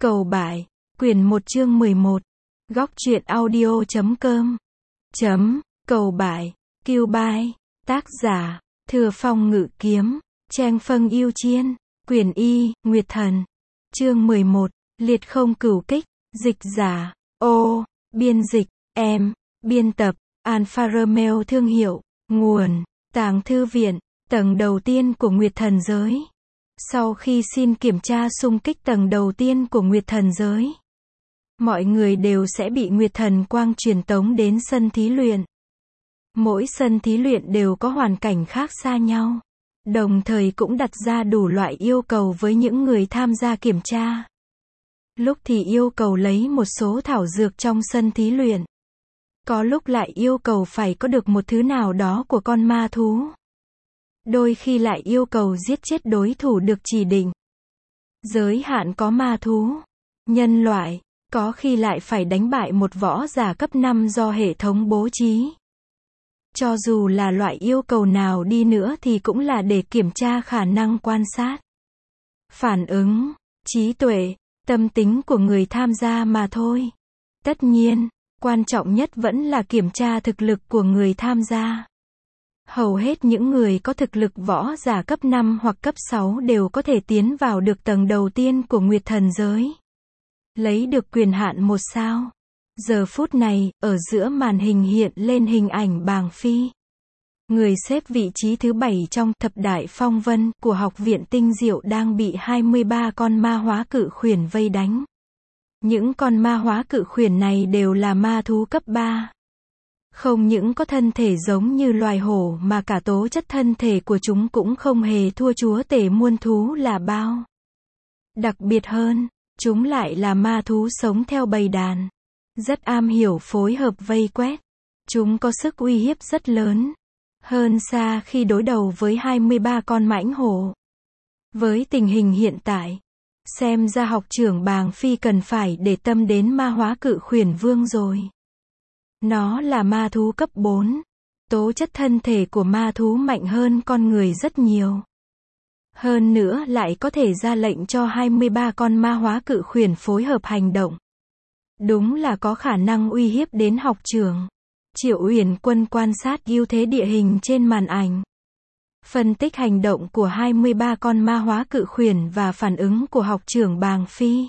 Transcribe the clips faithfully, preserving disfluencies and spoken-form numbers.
Cầu Bại, quyển một chương mười một. Góc truyện audio chấm com. Chấm, Cầu Bại, Kiêu Bai. Tác giả, Thừa Phong Ngự Kiếm, Trang Phân Yêu Chiên, quyển Y, Nguyệt Thần. Chương mười một, Liệt Không Cửu Kích, dịch giả, ô, biên dịch, em, biên tập, Alfa Romeo thương hiệu, nguồn, Tàng Thư Viện, tầng đầu tiên của Nguyệt Thần Giới. Sau khi xin kiểm tra xung kích tầng đầu tiên của Nguyệt Thần Giới, mọi người đều sẽ bị Nguyệt Thần Quang truyền tống đến sân thí luyện. Mỗi sân thí luyện đều có hoàn cảnh khác xa nhau, đồng thời cũng đặt ra đủ loại yêu cầu với những người tham gia kiểm tra. Lúc thì yêu cầu lấy một số thảo dược trong sân thí luyện, có lúc lại yêu cầu phải có được một thứ nào đó của con ma thú. Đôi khi lại yêu cầu giết chết đối thủ được chỉ định. Giới hạn có ma thú, nhân loại, có khi lại phải đánh bại một võ giả cấp năm do hệ thống bố trí. Cho dù là loại yêu cầu nào đi nữa thì cũng là để kiểm tra khả năng quan sát, phản ứng, trí tuệ, tâm tính của người tham gia mà thôi. Tất nhiên, quan trọng nhất vẫn là kiểm tra thực lực của người tham gia. Hầu hết những người có thực lực võ giả cấp năm hoặc cấp sáu đều có thể tiến vào được tầng đầu tiên của Nguyệt Thần Giới, lấy được quyền hạn một sao. Giờ phút này, ở giữa màn hình hiện lên hình ảnh Bàng Phi, người xếp vị trí thứ bảy trong thập đại phong vân của học viện Tinh Diệu, đang bị hai mươi ba con ma hóa cự khuyển vây đánh. Những con ma hóa cự khuyển này đều là ma thú cấp ba. Không những có thân thể giống như loài hổ mà cả tố chất thân thể của chúng cũng không hề thua chúa tể muôn thú là bao. Đặc biệt hơn, chúng lại là ma thú sống theo bầy đàn, rất am hiểu phối hợp vây quét. Chúng có sức uy hiếp rất lớn, hơn xa khi đối đầu với hai mươi ba con mãnh hổ. Với tình hình hiện tại, xem ra học trưởng Bàng Phi cần phải để tâm đến ma hóa cự khuyển vương rồi. Nó là ma thú cấp bốn. Tố chất thân thể của ma thú mạnh hơn con người rất nhiều. Hơn nữa lại có thể ra lệnh cho hai mươi ba con ma hóa cự khuyển phối hợp hành động. Đúng là có khả năng uy hiếp đến học trưởng. Triệu Uyển Quân quan sát ưu thế địa hình trên màn ảnh, phân tích hành động của hai mươi ba con ma hóa cự khuyển và phản ứng của học trưởng Bàng Phi.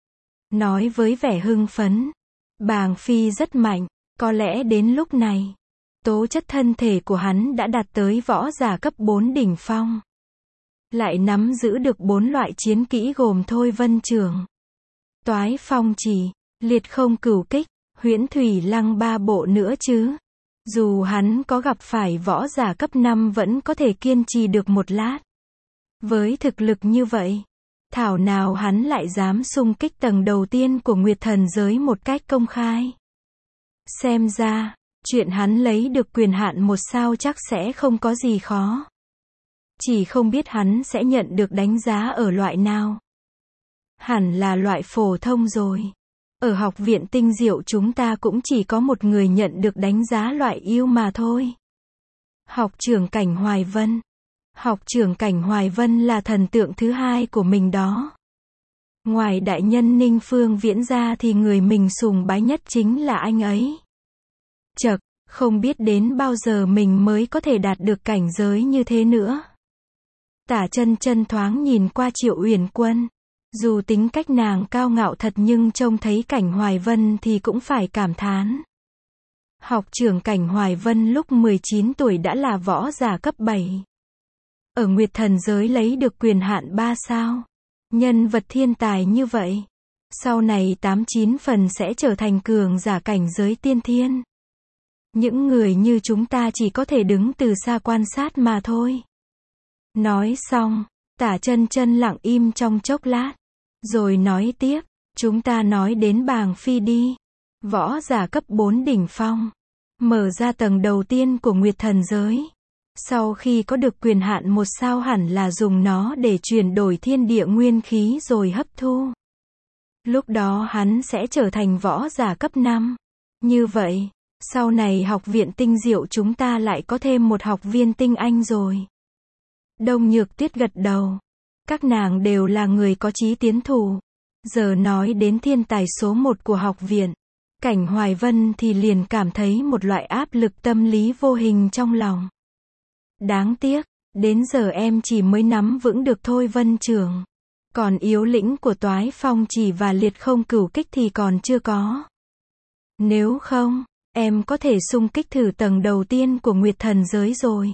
Nói với vẻ hưng phấn, Bàng Phi rất mạnh. Có lẽ đến lúc này, tố chất thân thể của hắn đã đạt tới võ giả cấp bốn đỉnh phong. Lại nắm giữ được bốn loại chiến kỹ gồm Thôi Vân Trưởng, Toái Phong Chỉ, Liệt Không Cửu Kích, Huyễn Thủy Lăng ba bộ nữa chứ. Dù hắn có gặp phải võ giả cấp năm vẫn có thể kiên trì được một lát. Với thực lực như vậy, thảo nào hắn lại dám xung kích tầng đầu tiên của Nguyệt Thần Giới một cách công khai. Xem ra, chuyện hắn lấy được quyền hạn một sao chắc sẽ không có gì khó. Chỉ không biết hắn sẽ nhận được đánh giá ở loại nào. Hẳn là loại phổ thông rồi. Ở học viện Tinh Diệu chúng ta cũng chỉ có một người nhận được đánh giá loại yêu mà thôi. Học trưởng Cảnh Hoài Vân. Học trưởng Cảnh Hoài Vân là thần tượng thứ hai của mình đó. Ngoài đại nhân Ninh Phương Viễn ra thì người mình sùng bái nhất chính là anh ấy. Chậc, không biết đến bao giờ mình mới có thể đạt được cảnh giới như thế nữa. Tả Chân Chân thoáng nhìn qua Triệu Uyển Quân. Dù tính cách nàng cao ngạo thật nhưng trông thấy Cảnh Hoài Vân thì cũng phải cảm thán. Học trưởng Cảnh Hoài Vân lúc mười chín tuổi đã là võ giả cấp bảy. Ở Nguyệt Thần Giới lấy được quyền hạn ba sao. Nhân vật thiên tài như vậy, sau này tám chín phần sẽ trở thành cường giả cảnh giới tiên thiên. Những người như chúng ta chỉ có thể đứng từ xa quan sát mà thôi. Nói xong, Tả Chân Chân lặng im trong chốc lát, rồi nói tiếp, chúng ta nói đến Bàng Phi đi. Võ giả cấp bốn đỉnh phong, mở ra tầng đầu tiên của Nguyệt Thần Giới. Sau khi có được quyền hạn một sao hẳn là dùng nó để chuyển đổi thiên địa nguyên khí rồi hấp thu. Lúc đó hắn sẽ trở thành võ giả cấp năm. Như vậy, sau này học viện Tinh Diệu chúng ta lại có thêm một học viên tinh anh rồi. Đông Nhược Tuyết gật đầu. Các nàng đều là người có chí tiến thủ. Giờ nói đến thiên tài số một của học viện, Cảnh Hoài Vân thì liền cảm thấy một loại áp lực tâm lý vô hình trong lòng. Đáng tiếc, đến giờ em chỉ mới nắm vững được thôi Vân trưởng. Còn yếu lĩnh của Toái Phong Chỉ và Liệt Không Cửu Kích thì còn chưa có. Nếu không, em có thể xung kích thử tầng đầu tiên của Nguyệt Thần giới rồi.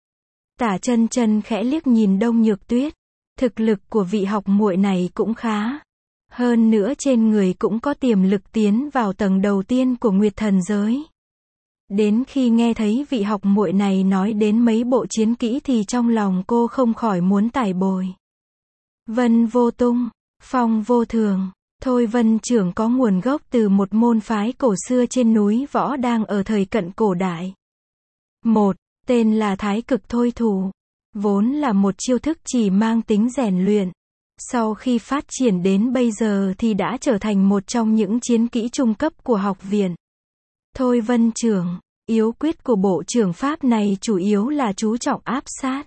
Tả Chân Chân khẽ liếc nhìn Đông Nhược Tuyết. Thực lực của vị học muội này cũng khá. Hơn nữa trên người cũng có tiềm lực tiến vào tầng đầu tiên của Nguyệt Thần giới. Đến khi nghe thấy vị học muội này nói đến mấy bộ chiến kỹ thì trong lòng cô không khỏi muốn tải bồi. Vân vô tung, phong vô thường. Thôi Vân trưởng có nguồn gốc từ một môn phái cổ xưa trên núi Võ đang ở thời cận cổ đại. Một, tên là Thái Cực Thôi Thủ. Vốn là một chiêu thức chỉ mang tính rèn luyện. Sau khi phát triển đến bây giờ thì đã trở thành một trong những chiến kỹ trung cấp của học viện. Thôi Vân trưởng, yếu quyết của bộ trưởng pháp này chủ yếu là chú trọng áp sát,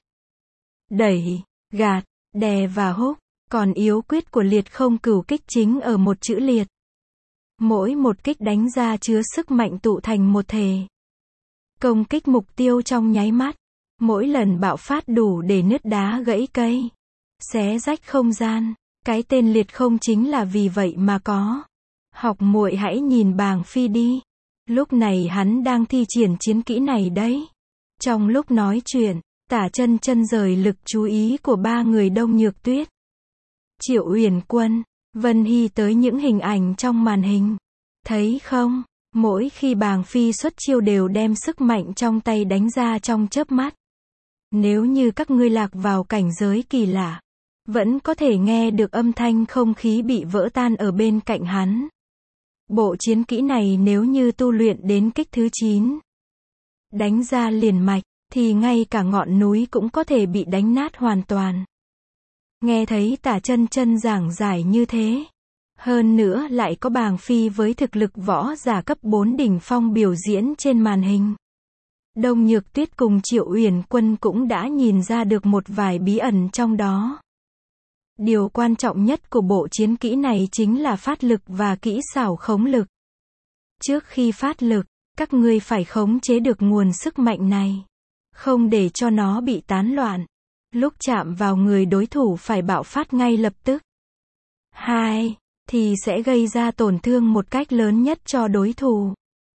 đẩy, gạt, đè và húc. Còn yếu quyết của Liệt Không Cửu Kích chính ở một chữ liệt. Mỗi một kích đánh ra chứa sức mạnh tụ thành một thể. Công kích mục tiêu trong nháy mắt. Mỗi lần bạo phát đủ để nứt đá gãy cây, xé rách không gian. Cái tên Liệt Không chính là vì vậy mà có. Học muội hãy nhìn Bàng Phi đi. Lúc này hắn đang thi triển chiến kỹ này đấy. Trong lúc nói chuyện, Tả Chân Chân rời lực chú ý của ba người Đông Nhược Tuyết, Triệu Uyển Quân, Vân Hy tới những hình ảnh trong màn hình. Thấy không, mỗi khi Bàng Phi xuất chiêu đều đem sức mạnh trong tay đánh ra trong chớp mắt. Nếu như các ngươi lạc vào cảnh giới kỳ lạ, vẫn có thể nghe được âm thanh không khí bị vỡ tan ở bên cạnh hắn. Bộ chiến kỹ này nếu như tu luyện đến kích thứ chín, đánh ra liền mạch, thì ngay cả ngọn núi cũng có thể bị đánh nát hoàn toàn. Nghe thấy Tả Chân Chân giảng giải như thế, hơn nữa lại có Bàng Phi với thực lực võ giả cấp bốn đỉnh phong biểu diễn trên màn hình. Đông Nhược Tuyết cùng Triệu Uyển Quân cũng đã nhìn ra được một vài bí ẩn trong đó. Điều quan trọng nhất của bộ chiến kỹ này chính là phát lực và kỹ xảo khống lực. Trước khi phát lực, các ngươi phải khống chế được nguồn sức mạnh này, không để cho nó bị tán loạn. Lúc chạm vào người đối thủ phải bạo phát ngay lập tức. Hai, thì sẽ gây ra tổn thương một cách lớn nhất cho đối thủ.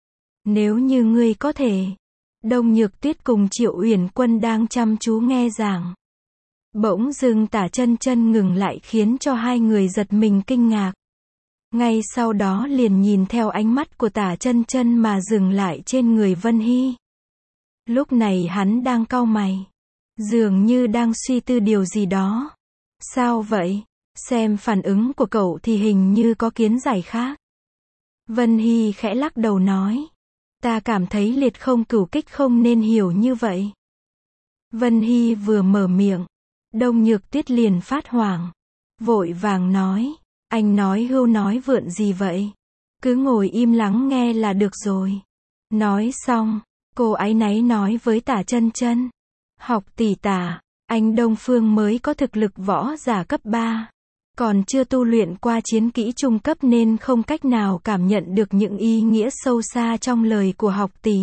Nếu như ngươi có thể. Đông Nhược Tuyết cùng Triệu Uyển Quân đang chăm chú nghe giảng. Bỗng dưng Tả Chân Chân ngừng lại khiến cho hai người giật mình kinh ngạc. Ngay sau đó liền nhìn theo ánh mắt của Tả Chân Chân mà dừng lại trên người Vân Hy. Lúc này hắn đang cau mày, dường như đang suy tư điều gì đó. Sao vậy? Xem phản ứng của cậu thì hình như có kiến giải khác. Vân Hy khẽ lắc đầu nói. Ta cảm thấy Liệt Không Cửu Kích không nên hiểu như vậy. Vân Hy vừa mở miệng, Đông Nhược Tuyết liền phát hoảng. Vội vàng nói. Anh nói hưu nói vượn gì vậy? Cứ ngồi im lắng nghe là được rồi. Nói xong, cô áy náy nói với Tả Chân Chân. Học tỷ Tả, anh Đông Phương mới có thực lực võ giả cấp ba. Còn chưa tu luyện qua chiến kỹ trung cấp nên không cách nào cảm nhận được những ý nghĩa sâu xa trong lời của học tỷ.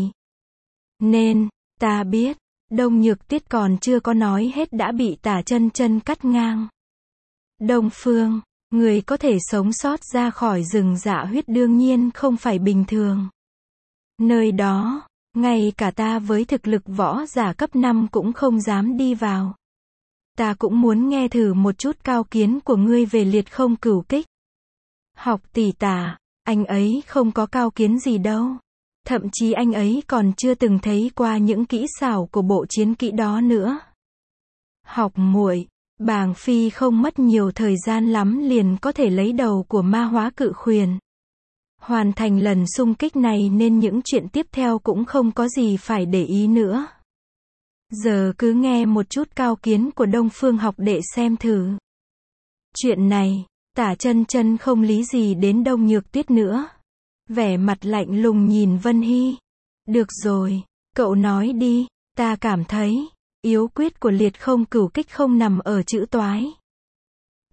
Nên, ta biết, Đông Nhược Tuyết còn chưa có nói hết đã bị Tả Chân Chân cắt ngang. Đông Phương, người có thể sống sót ra khỏi rừng dạ huyết đương nhiên không phải bình thường. Nơi đó, ngay cả ta với thực lực võ giả cấp năm cũng không dám đi vào. Ta cũng muốn nghe thử một chút cao kiến của ngươi về Liệt Không Cửu Kích. Học tỷ Tả, anh ấy không có cao kiến gì đâu. Thậm chí anh ấy còn chưa từng thấy qua những kỹ xảo của bộ chiến kỹ đó nữa. Học muội, Bàng Phi không mất nhiều thời gian lắm liền có thể lấy đầu của Ma Hóa Cự Khuyển. Hoàn thành lần xung kích này nên những chuyện tiếp theo cũng không có gì phải để ý nữa. Giờ cứ nghe một chút cao kiến của Đông Phương học đệ xem thử. Chuyện này, Tả Chân Chân không lý gì đến Đông Nhược Tuyết nữa. Vẻ mặt lạnh lùng nhìn Vân Hy. Được rồi, cậu nói đi, ta cảm thấy, yếu quyết của Liệt Không Cửu Kích không nằm ở chữ toái.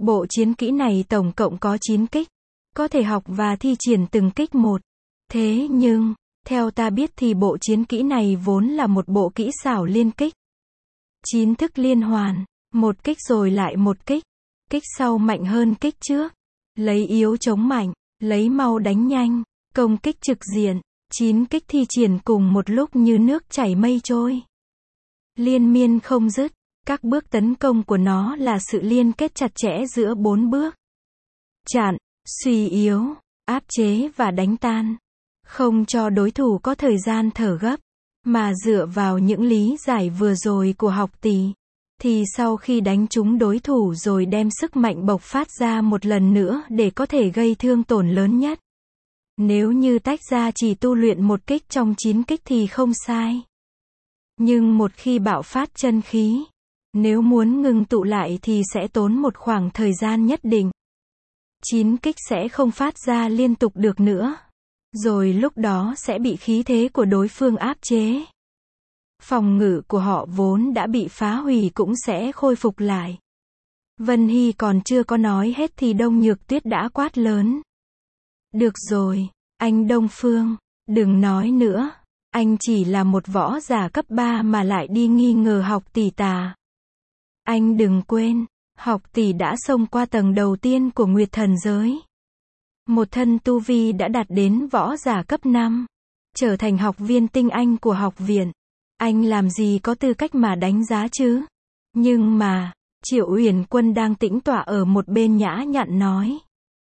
Bộ chiến kỹ này tổng cộng có chín kích, có thể học và thi triển từng kích một. Thế nhưng, theo ta biết thì bộ chiến kỹ này vốn là một bộ kỹ xảo liên kích. Chín thức liên hoàn, một kích rồi lại một kích, kích sau mạnh hơn kích trước, lấy yếu chống mạnh, lấy mau đánh nhanh, công kích trực diện, chín kích thi triển cùng một lúc như nước chảy mây trôi. Liên miên không dứt, các bước tấn công của nó là sự liên kết chặt chẽ giữa bốn bước. Chặn, suy yếu, áp chế và đánh tan. Không cho đối thủ có thời gian thở gấp, mà dựa vào những lý giải vừa rồi của học tỷ, thì sau khi đánh trúng đối thủ rồi đem sức mạnh bộc phát ra một lần nữa để có thể gây thương tổn lớn nhất. Nếu như tách ra chỉ tu luyện một kích trong chín kích thì không sai. Nhưng một khi bạo phát chân khí, nếu muốn ngừng tụ lại thì sẽ tốn một khoảng thời gian nhất định. Chín kích sẽ không phát ra liên tục được nữa. Rồi lúc đó sẽ bị khí thế của đối phương áp chế. Phòng ngự của họ vốn đã bị phá hủy cũng sẽ khôi phục lại. Vân Hy còn chưa có nói hết thì Đông Nhược Tuyết đã quát lớn. Được rồi, anh Đông Phương, đừng nói nữa. Anh chỉ là một võ giả cấp ba mà lại đi nghi ngờ học tỷ tà. Anh đừng quên, học tỷ đã xông qua tầng đầu tiên của Nguyệt Thần giới. Một thân tu vi đã đạt đến võ giả cấp năm, trở thành học viên tinh anh của học viện. Anh làm gì có tư cách mà đánh giá chứ? Nhưng mà, Triệu Uyển Quân đang tĩnh tọa ở một bên nhã nhặn nói.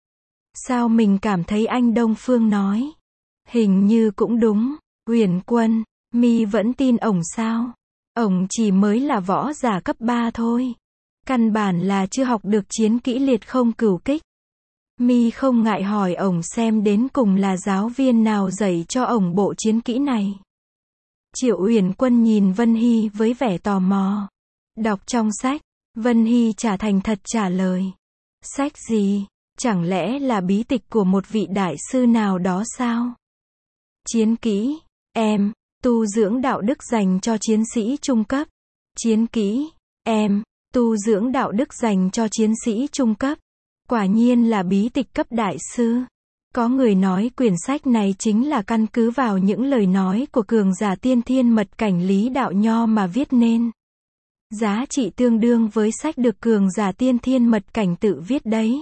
Sao mình cảm thấy anh Đông Phương nói? Hình như cũng đúng, Uyển Quân, mi vẫn tin ổng sao? Ổng chỉ mới là võ giả cấp ba thôi. Căn bản là chưa học được chiến kỹ liệt không cửu kích. Mi không ngại hỏi ổng xem đến cùng là giáo viên nào dạy cho ổng bộ chiến kỹ này. Triệu Uyển Quân nhìn Vân Hy với vẻ tò mò. Đọc trong sách, Vân Hy trả thành thật trả lời. Sách gì? Chẳng lẽ là bí tịch của một vị đại sư nào đó sao? Chiến kỹ, em, tu dưỡng đạo đức dành cho chiến sĩ trung cấp. Chiến kỹ, em, tu dưỡng đạo đức dành cho chiến sĩ trung cấp. Quả nhiên là bí tịch cấp đại sư. Có người nói quyển sách này chính là căn cứ vào những lời nói của cường giả tiên thiên mật cảnh Lý Đạo Nho mà viết nên. Giá trị tương đương với sách được cường giả tiên thiên mật cảnh tự viết đấy.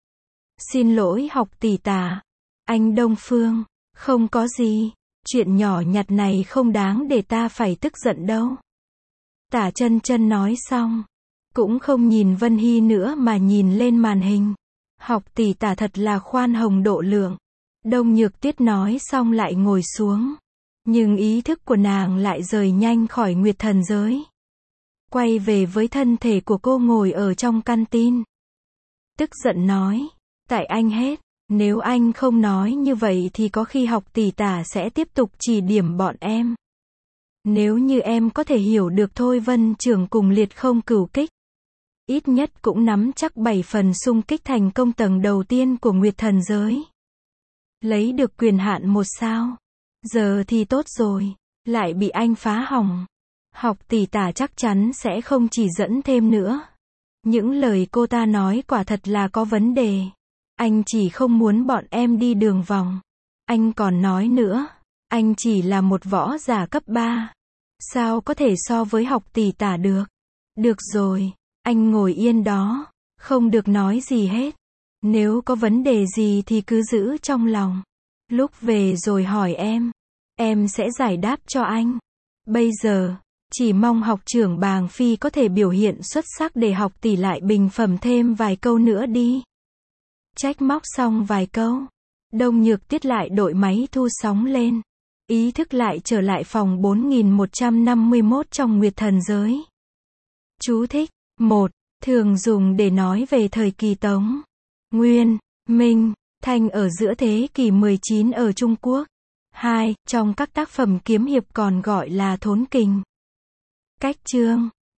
Xin lỗi học tỷ tà. Anh Đông Phương, không có gì. Chuyện nhỏ nhặt này không đáng để ta phải tức giận đâu. Tả Chân Chân nói xong, cũng không nhìn Vân Hy nữa mà nhìn lên màn hình. Học tỷ tả thật là khoan hồng độ lượng. Đông Nhược Tuyết nói xong lại ngồi xuống. Nhưng ý thức của nàng lại rời nhanh khỏi Nguyệt Thần giới. Quay về với thân thể của cô ngồi ở trong căn tin. Tức giận nói. Tại anh hết. Nếu anh không nói như vậy thì có khi học tỷ tả sẽ tiếp tục chỉ điểm bọn em. Nếu như em có thể hiểu được Thôi Vân trưởng cùng liệt không cửu kích. Ít nhất cũng nắm chắc bảy phần xung kích thành công tầng đầu tiên của Nguyệt Thần giới. Lấy được quyền hạn một sao. Giờ thì tốt rồi. Lại bị anh phá hỏng. Học tỷ tả chắc chắn sẽ không chỉ dẫn thêm nữa. Những lời cô ta nói quả thật là có vấn đề. Anh chỉ không muốn bọn em đi đường vòng. Anh còn nói nữa. Anh chỉ là một võ giả cấp ba. Sao có thể so với học tỷ tả được? Được rồi. Anh ngồi yên đó. Không được nói gì hết. Nếu có vấn đề gì thì cứ giữ trong lòng. Lúc về rồi hỏi em. Em sẽ giải đáp cho anh. Bây giờ, chỉ mong học trưởng Bàng Phi có thể biểu hiện xuất sắc để học tỷ lại bình phẩm thêm vài câu nữa đi. Trách móc xong vài câu. Đông Nhược Tuyết lại đội máy thu sóng lên. Ý thức lại trở lại phòng bốn nghìn một trăm năm mươi mốt trong Nguyệt Thần giới. Chú thích. một. Thường dùng để nói về thời kỳ Tống, Nguyên, Minh, Thanh ở giữa thế kỷ mười chín ở Trung Quốc. hai. Trong các tác phẩm kiếm hiệp còn gọi là thốn kình. Cách chương.